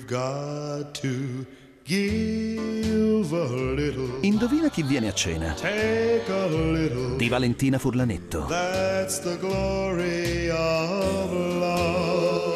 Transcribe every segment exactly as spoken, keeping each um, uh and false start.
You've got to give a little. Indovina chi viene a cena? Take a little. Di Valentina Furlanetto. That's the glory of love.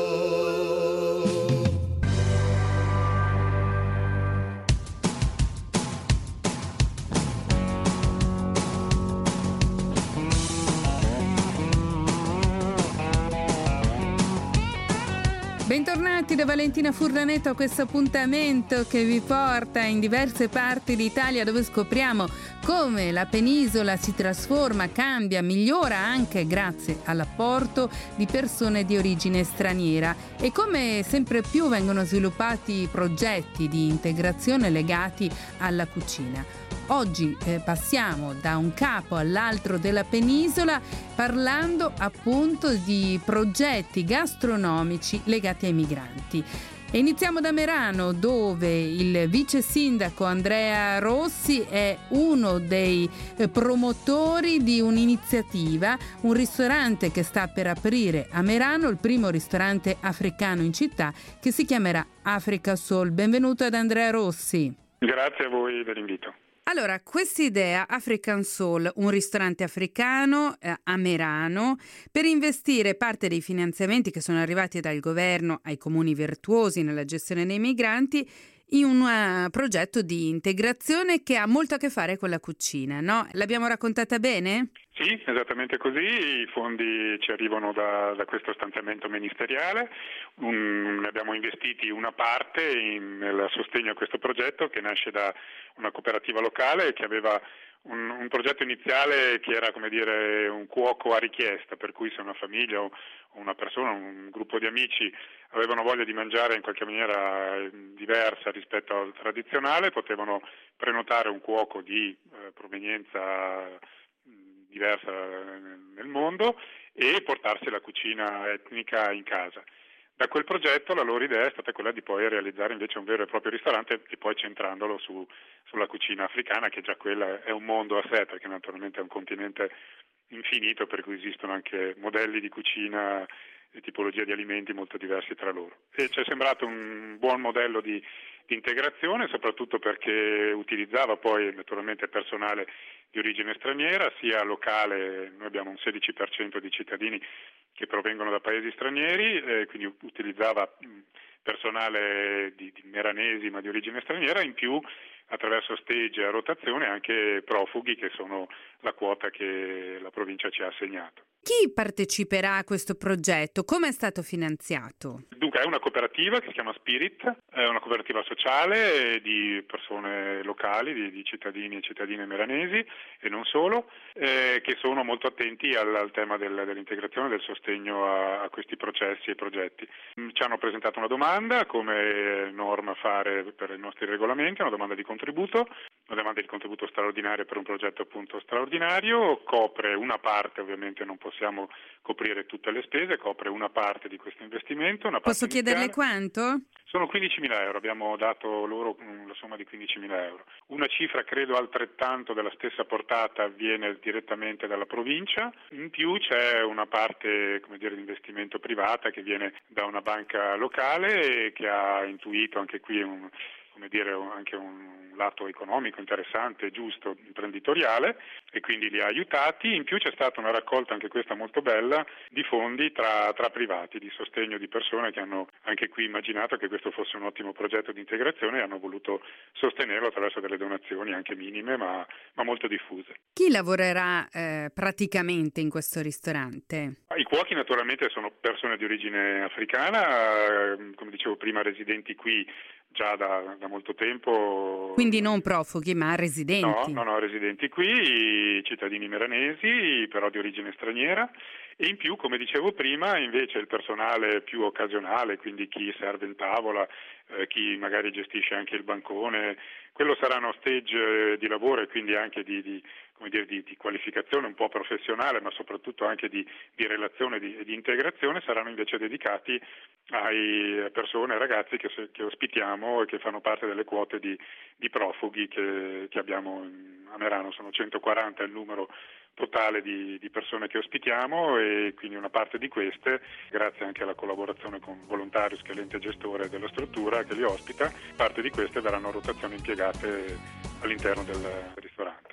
Bentornati da Valentina Furlanetto a questo appuntamento che vi porta in diverse parti d'Italia, dove scopriamo come la penisola si trasforma, cambia, migliora anche grazie all'apporto di persone di origine straniera e come sempre più vengono sviluppati progetti di integrazione legati alla cucina. Oggi eh, passiamo da un capo all'altro della penisola parlando appunto di progetti gastronomici legati ai migranti. E iniziamo da Merano, dove il vice sindaco Andrea Rossi è uno dei eh, promotori di un'iniziativa, un ristorante che sta per aprire a Merano, il primo ristorante africano in città, che si chiamerà Africa Soul. Benvenuto ad Andrea Rossi. Grazie a voi dell'invito. Allora, quest'idea African Soul, un ristorante africano eh, a Merano, per investire parte dei finanziamenti che sono arrivati dal governo ai comuni virtuosi nella gestione dei migranti in un uh, progetto di integrazione che ha molto a che fare con la cucina, no? L'abbiamo raccontata bene? Sì, esattamente così. I fondi ci arrivano da, da questo stanziamento ministeriale. Un, ne abbiamo investiti una parte in, nel sostegno a questo progetto che nasce da una cooperativa locale che aveva un, un progetto iniziale che era, come dire, un cuoco a richiesta, per cui se una famiglia o una persona, un gruppo di amici avevano voglia di mangiare in qualche maniera diversa rispetto al tradizionale, potevano prenotare un cuoco di eh, provenienza diversa nel mondo e portarsi la cucina etnica in casa. Da quel progetto la loro idea è stata quella di poi realizzare invece un vero e proprio ristorante e poi centrandolo su, sulla cucina africana, che già quella è un mondo a sé, perché naturalmente è un continente infinito, per cui esistono anche modelli di cucina e tipologie di alimenti molto diversi tra loro. E ci è sembrato un buon modello di, di integrazione, soprattutto perché utilizzava poi naturalmente personale di origine straniera, sia locale, noi abbiamo un sedici per cento di cittadini che provengono da paesi stranieri, eh, quindi utilizzava personale di, di meranesi ma di origine straniera, in più attraverso stage a rotazione anche profughi, che sono la quota che la provincia ci ha assegnato. Chi parteciperà a questo progetto? Come è stato finanziato? Dunque è una cooperativa che si chiama Spirit, è una cooperativa sociale di persone locali, di, di cittadini e cittadine meranesi e non solo, eh, che sono molto attenti al, al tema del, dell'integrazione e del sostegno a, a questi processi e progetti. Ci hanno presentato una domanda, come norma fare per i nostri regolamenti, una domanda di contributo, una domanda di contributo straordinario per un progetto appunto straordinario, copre una parte, ovviamente non possiamo coprire tutte le spese, copre una parte di questo investimento. Una parte Posso chiederle iniziale. Quanto? Sono quindicimila euro, abbiamo dato loro la somma di quindicimila euro. Una cifra credo altrettanto della stessa portata viene direttamente dalla provincia, in più c'è una parte, come dire, di investimento privata che viene da una banca locale e che ha intuito anche qui un, come dire, anche un lato economico interessante, giusto, imprenditoriale, e quindi li ha aiutati. In più c'è stata una raccolta, anche questa molto bella, di fondi tra, tra privati, di sostegno di persone che hanno anche qui immaginato che questo fosse un ottimo progetto di integrazione e hanno voluto sostenerlo attraverso delle donazioni anche minime ma, ma molto diffuse. Chi lavorerà eh, praticamente in questo ristorante? I cuochi naturalmente sono persone di origine africana, eh, come dicevo prima residenti qui già da, da molto tempo. Quindi non profughi ma residenti? No, no, no, residenti qui, cittadini meranesi, però di origine straniera, e in più, come dicevo prima, invece il personale più occasionale, quindi chi serve in tavola, eh, chi magari gestisce anche il bancone, quello sarà uno stage di lavoro e quindi anche di, di come dire, di, di qualificazione un po' professionale, ma soprattutto anche di, di relazione e di, di integrazione, saranno invece dedicati ai persone, ai ragazzi che, che ospitiamo e che fanno parte delle quote di, di profughi che, che abbiamo a Merano. Sono centoquaranta il numero totale di, di persone che ospitiamo, e quindi una parte di queste, grazie anche alla collaborazione con Volontarius, che è l'ente gestore della struttura che li ospita, parte di queste verranno a rotazione impiegate all'interno del ristorante.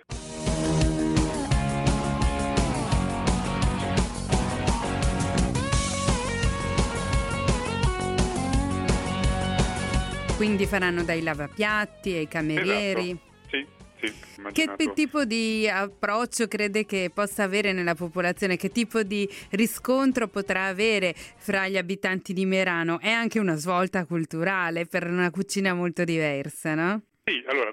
Quindi faranno dai lavapiatti ai camerieri. Esatto. Sì, sì, che immaginato. tipo di approccio crede che possa avere nella popolazione? Che tipo di riscontro potrà avere fra gli abitanti di Merano? È anche una svolta culturale per una cucina molto diversa, no? Sì, allora,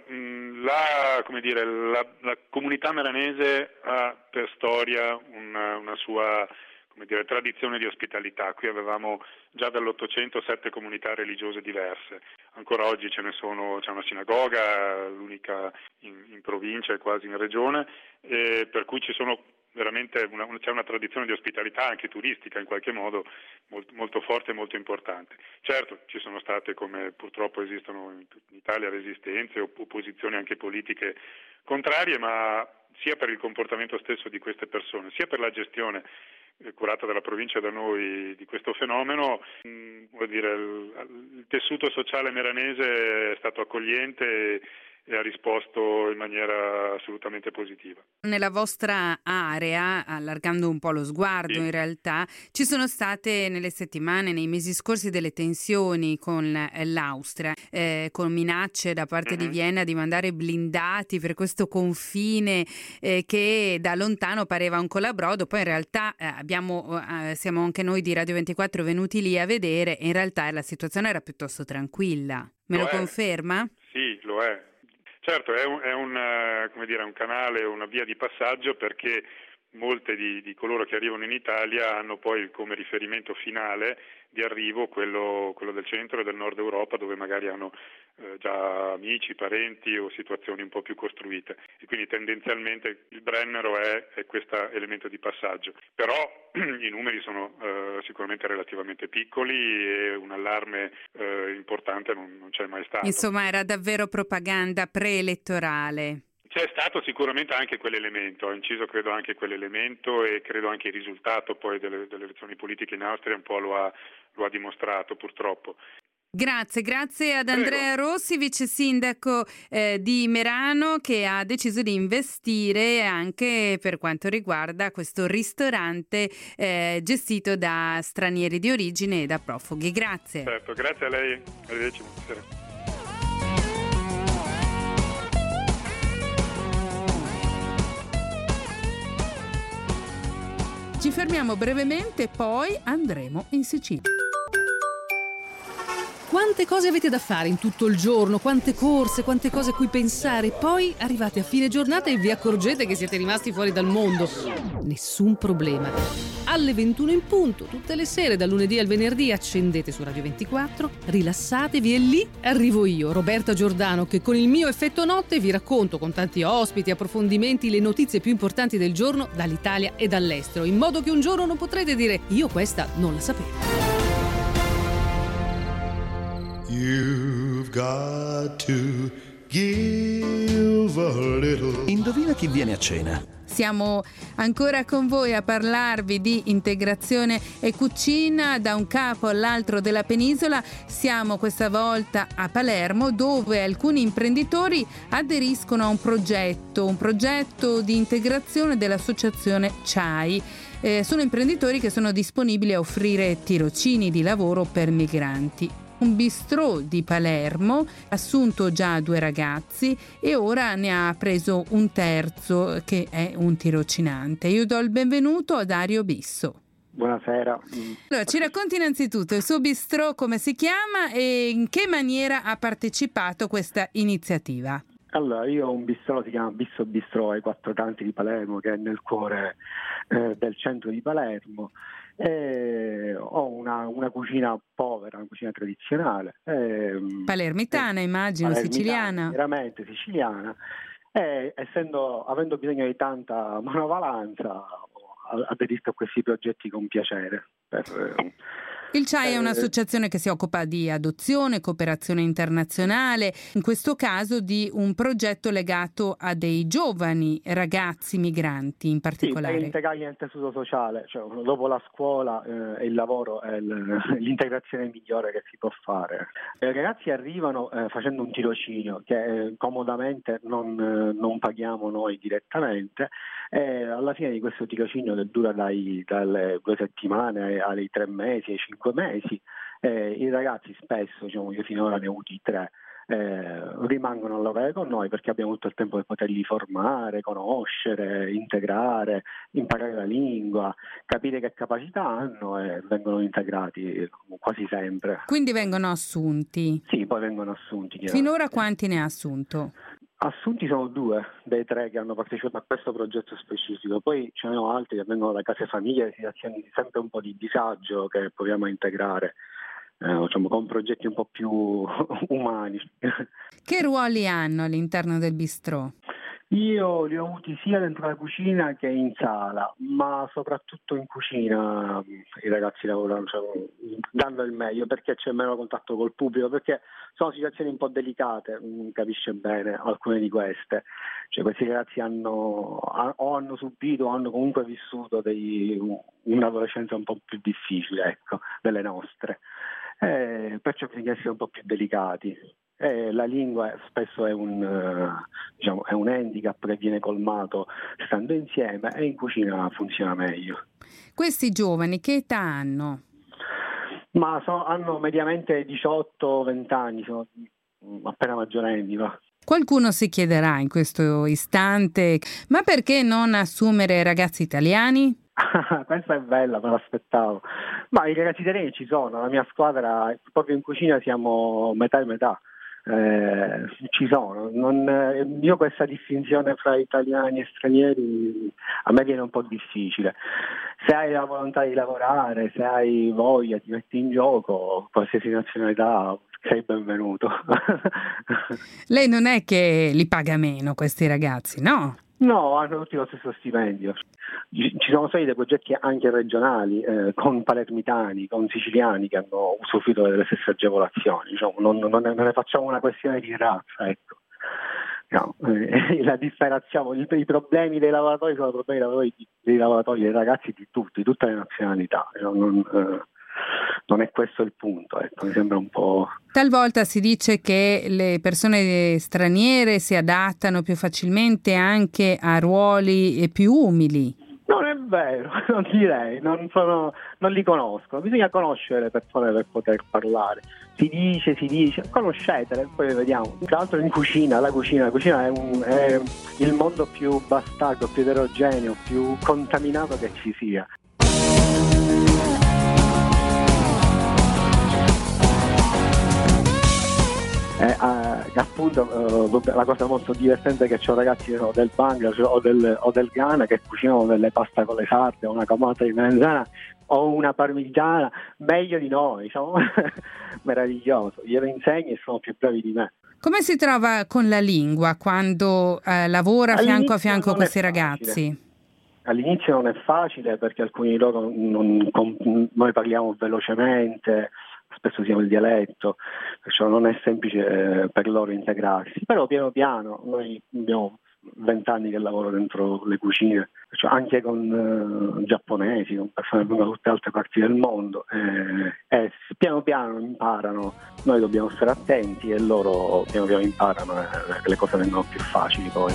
la, come dire, la, la comunità meranese ha per storia una, una sua, come dire, tradizione di ospitalità. Qui avevamo già dall'Ottocento sette comunità religiose diverse. Ancora oggi ce ne sono, c'è una sinagoga, l'unica in, in provincia e quasi in regione, eh, per cui ci sono veramente una, c'è una tradizione di ospitalità anche turistica in qualche modo molto, molto forte e molto importante. Certo, ci sono state, come purtroppo esistono in, in Italia, resistenze o opposizioni anche politiche contrarie, ma sia per il comportamento stesso di queste persone, sia per la gestione curata dalla provincia da noi di questo fenomeno, mh, vuol dire, il, il tessuto sociale meranese è stato accogliente e, e ha risposto in maniera assolutamente positiva. Nella vostra area, allargando un po' lo sguardo, sì, in realtà, ci sono state nelle settimane, nei mesi scorsi, delle tensioni con l'Austria, eh, con minacce da parte mm-hmm. di Vienna di mandare blindati per questo confine eh, che da lontano pareva un colabrodo. Poi in realtà eh, abbiamo, eh, siamo anche noi di Radio ventiquattro venuti lì a vedere, e in realtà la situazione era piuttosto tranquilla. Me lo, lo conferma? Sì, lo è. Certo, è un, è un, come dire, un canale, una via di passaggio, perché molte di, di coloro che arrivano in Italia hanno poi come riferimento finale di arrivo quello, quello del centro e del nord Europa, dove magari hanno eh, già amici, parenti o situazioni un po' più costruite, e quindi tendenzialmente il Brennero è, è questo elemento di passaggio. Però i numeri sono eh, sicuramente relativamente piccoli e un allarme eh, importante non, non c'è mai stato. Insomma, era davvero propaganda preelettorale. C'è stato sicuramente anche quell'elemento, ha inciso credo anche quell'elemento, e credo anche il risultato poi delle, delle elezioni politiche in Austria un po' lo ha, lo ha dimostrato, purtroppo. Grazie, grazie ad Andrea Prego. Rossi, vice sindaco eh, di Merano, che ha deciso di investire anche per quanto riguarda questo ristorante eh, gestito da stranieri di origine e da profughi. Grazie. Certo, grazie a lei. Arrivederci, buonasera. Ci fermiamo brevemente, poi andremo in Sicilia. Quante cose avete da fare in tutto il giorno, quante corse, quante cose a cui pensare. Poi arrivate a fine giornata e vi accorgete che siete rimasti fuori dal mondo. Nessun problema. Alle ventuno in punto, tutte le sere, dal lunedì al venerdì, accendete su Radio ventiquattro, rilassatevi e lì arrivo io, Roberta Giordano, che con il mio effetto notte vi racconto con tanti ospiti e approfondimenti le notizie più importanti del giorno dall'Italia e dall'estero, in modo che un giorno non potrete dire io questa non la sapevo. You've got to give a little. Indovina chi viene a cena. Siamo ancora con voi a parlarvi di integrazione e cucina da un capo all'altro della penisola. Siamo questa volta a Palermo, dove alcuni imprenditori aderiscono a un progetto, un progetto di integrazione dell'associazione C A I. Eh, sono imprenditori che sono disponibili a offrire tirocini di lavoro per migranti. Un bistrò di Palermo ha assunto già due ragazzi e ora ne ha preso un terzo, che è un tirocinante. Io do il benvenuto a Dario Bisso. Buonasera. Allora, ci racconti innanzitutto il suo bistrò, come si chiama e in che maniera ha partecipato a questa iniziativa? Allora, io ho un bistrò, si chiama Bisso Bistrò ai Quattro Canti di Palermo, che è nel cuore eh, del centro di Palermo. E ho una, una cucina povera, una cucina tradizionale. E, palermitana, e, immagino, palermitana, siciliana. Veramente siciliana. E essendo, avendo bisogno di tanta manovalanza, aderisco a questi progetti con piacere. Per, Il C A I è un'associazione che si occupa di adozione, cooperazione internazionale, in questo caso di un progetto legato a dei giovani ragazzi migranti in particolare. Sì, per integrarli nel tessuto sociale, cioè, dopo la scuola eh, il lavoro è l'integrazione migliore che si può fare. I ragazzi arrivano eh, facendo un tirocinio che eh, comodamente non, eh, non paghiamo noi direttamente, e alla fine di questo tirocinio, che dura dai, dalle due settimane ai tre mesi, ai cinque mesi, eh, i ragazzi spesso, diciamo, io finora ne ho avuti tre, Eh, rimangono a lavorare con noi perché abbiamo tutto il tempo per poterli formare, conoscere, integrare, imparare la lingua, capire che capacità hanno, e vengono integrati quasi sempre. Quindi vengono assunti? Sì, poi vengono assunti. Finora quanti ne ha assunto? Assunti sono due dei tre che hanno partecipato a questo progetto specifico, poi ce ne sono altri che vengono da case famiglie, situazioni sempre un po' di disagio che proviamo a integrare. Eh, diciamo, con progetti un po' più umani. Che ruoli hanno all'interno del bistrò? Io li ho avuti sia dentro la cucina che in sala, ma soprattutto in cucina i ragazzi lavorano, cioè, danno il meglio perché c'è meno contatto col pubblico, perché sono situazioni un po' delicate, capisce bene alcune di queste. Cioè, questi ragazzi hanno o hanno subito o hanno comunque vissuto dei, un'adolescenza un po' più difficile, ecco, delle nostre. Eh, perciò bisogna essere un po' più delicati. Eh, la lingua spesso è un, uh, diciamo, è un handicap che viene colmato stando insieme, e in cucina funziona meglio. Questi giovani che età hanno? Ma so, hanno mediamente diciotto venti anni, sono appena maggiorenni. Va. Qualcuno si chiederà in questo istante: ma perché non assumere ragazzi italiani? Questa è bella, me l'aspettavo. Ma i ragazzi italiani ci sono, la mia squadra proprio in cucina siamo metà e metà. Eh, ci sono, non, io questa distinzione fra italiani e stranieri a me viene un po' difficile. Se hai la volontà di lavorare, se hai voglia, ti metti in gioco, qualsiasi nazionalità, sei benvenuto. Lei non è che li paga meno questi ragazzi, no? No, hanno tutti lo stesso stipendio. Ci sono stati dei progetti anche regionali eh, con palermitani, con siciliani che hanno usufruito delle stesse agevolazioni. Diciamo, non, non, ne, non ne facciamo una questione di razza, ecco. No, eh, la disperazione, i, i problemi dei lavoratori sono problemi dei lavoratori, dei lavoratori, dei ragazzi di tutti, di tutte le nazionalità. Non, eh, non è questo il punto, ecco, mi sembra un po'. Talvolta si dice che le persone straniere si adattano più facilmente anche a ruoli più umili. Non è vero, non direi, non, sono, non li conosco, bisogna conoscere le persone per poter parlare. Si dice, si dice, conoscetele, poi vediamo. Tra l'altro in cucina, la cucina, la cucina è, un, è il mondo più bastardo, più eterogeneo, più contaminato che ci sia. Eh, eh, appunto eh, la cosa molto divertente è che c'ho ragazzi no, del Bangladesh o del, o del Ghana che cucinano delle pasta con le sarde, una camata di melanzana o una parmigiana meglio di noi, diciamo. Meraviglioso, glielo insegni e sono più bravi di me. Come si trova con la lingua quando eh, lavora All'inizio fianco a fianco con questi ragazzi? All'inizio non è facile perché alcuni di loro non, non, noi parliamo velocemente, spesso usiamo il dialetto, perciò non è semplice eh, per loro integrarsi, però piano piano noi abbiamo vent'anni che lavoro dentro le cucine, perciò anche con eh, giapponesi, con persone da tutte le altre parti del mondo, eh, e piano piano imparano, noi dobbiamo stare attenti e loro piano piano imparano e eh, le cose vengono più facili poi.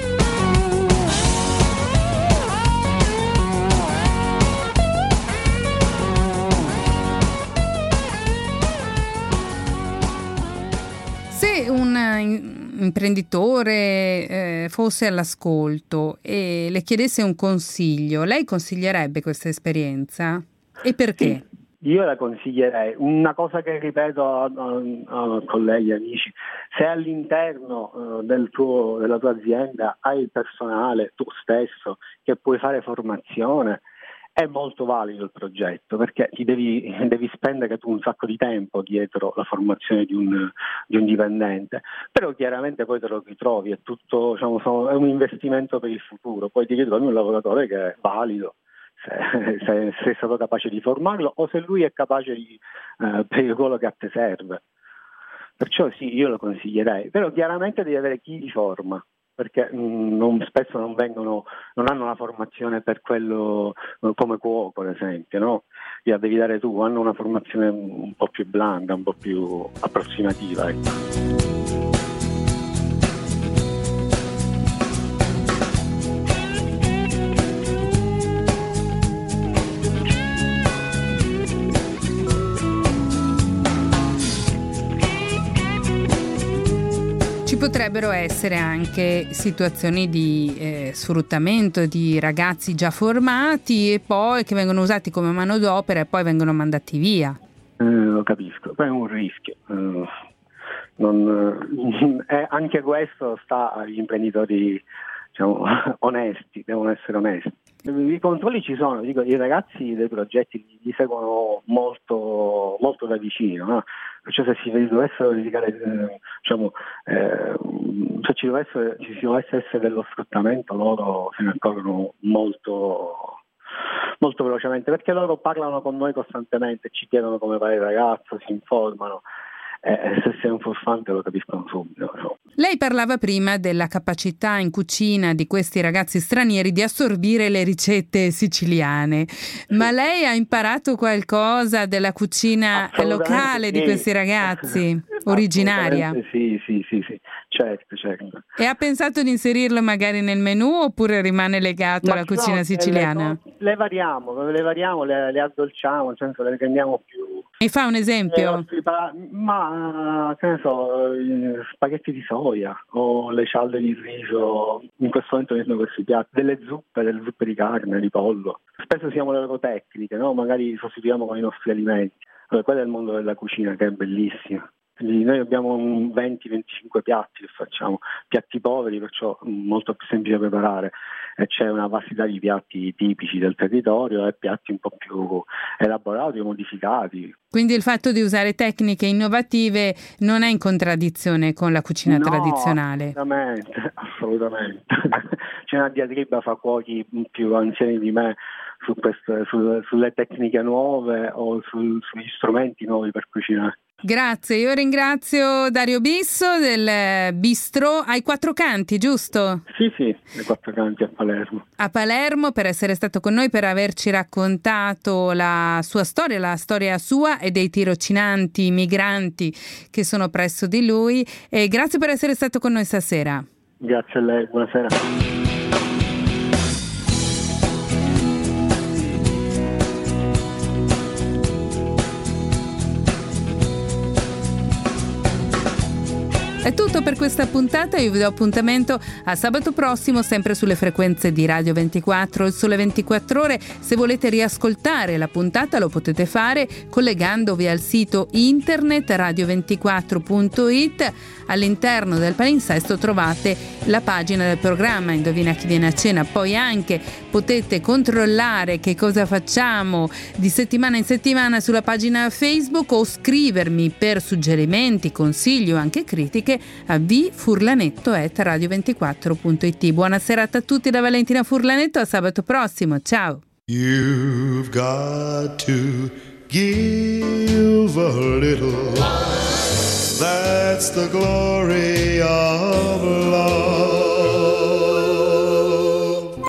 Se un imprenditore eh, fosse all'ascolto e le chiedesse un consiglio, lei consiglierebbe questa esperienza? E perché? Sì, io la consiglierei. Una cosa che ripeto a, a, a colleghi, amici: se all'interno eh, del tuo, della tua azienda hai il personale, tu stesso, che puoi fare formazione, è molto valido il progetto, perché ti devi, devi spendere tu un sacco di tempo dietro la formazione di un, di un dipendente, però chiaramente poi te lo ritrovi, è tutto, diciamo, è un investimento per il futuro, poi ti ritrovi un lavoratore che è valido, se, se, se è stato capace di formarlo o se lui è capace di, eh, per il ruolo che a te serve. Perciò sì, io lo consiglierei, però chiaramente devi avere chi li forma, perché mh, non, spesso non vengono, non hanno una formazione per quello, come cuoco ad esempio, no? Gliela devi dare tu, hanno una formazione un po' più blanda, un po' più approssimativa, ecco. Potrebbero essere anche situazioni di eh, sfruttamento di ragazzi già formati e poi che vengono usati come manodopera e poi vengono mandati via. Eh, lo capisco, poi è un rischio. Eh, non, eh, anche questo sta agli imprenditori, diciamo, onesti, devono essere onesti. I controlli ci sono, dico, i ragazzi dei progetti li seguono molto, molto da vicino, no? Perciò se si dovessero verificare, eh, diciamo, eh, se ci dovesse, ci dovesse essere dello sfruttamento, loro se ne accorgono molto, molto velocemente, perché loro parlano con noi costantemente, ci chiedono come va il ragazzo, si informano. Eh, se sei un furfante lo capiscono subito, no? Lei parlava prima della capacità in cucina di questi ragazzi stranieri di assorbire le ricette siciliane, ma lei ha imparato qualcosa della cucina locale sì. di questi ragazzi, originaria? Sì, sì, sì, sì, certo, certo. E ha pensato di inserirlo magari nel menù oppure rimane legato ma alla cucina no, siciliana? Le, le variamo, le variamo, le, le addolciamo, nel senso le rendiamo più... Mi fa un esempio? Eh, ma che ne so, spaghetti di soia o le cialde di riso, in questo momento vendono questi piatti, delle zuppe, delle zuppe di carne, di pollo. Spesso siamo le loro tecniche, no? Magari sostituiamo con i nostri alimenti. Allora, quello è il mondo della cucina che è bellissimo. Quindi noi abbiamo un venti venticinque piatti che facciamo, piatti poveri, perciò molto più semplice da preparare, e c'è una vastità di piatti tipici del territorio e piatti un po' più elaborati o modificati. Quindi il fatto di usare tecniche innovative non è in contraddizione con la cucina no, tradizionale? Assolutamente, assolutamente. C'è una diatriba fra cuochi più anziani di me su queste, su, sulle tecniche nuove o sul, sugli strumenti nuovi per cucinare. Grazie, io ringrazio Dario Bisso del Bistro ai Quattro Canti, giusto? Sì, sì, ai Quattro Canti a Palermo. A Palermo, per essere stato con noi, per averci raccontato la sua storia, la storia sua e dei tirocinanti migranti che sono presso di lui. E grazie per essere stato con noi stasera. Grazie a lei, buonasera. È tutto per questa puntata, io vi do appuntamento a sabato prossimo sempre sulle frequenze di Radio ventiquattro, il Sole ventiquattro Ore. Se volete riascoltare la puntata lo potete fare collegandovi al sito internet radio ventiquattro punto it. All'interno del palinsesto trovate la pagina del programma Indovina chi viene a cena, poi anche potete controllare che cosa facciamo di settimana in settimana sulla pagina Facebook o scrivermi per suggerimenti, consigli o anche critiche a v furlanetto chiocciola radio ventiquattro punto it. Buona serata a tutti da Valentina Furlanetto, a sabato prossimo, ciao. You've got to give a little, that's the glory of love.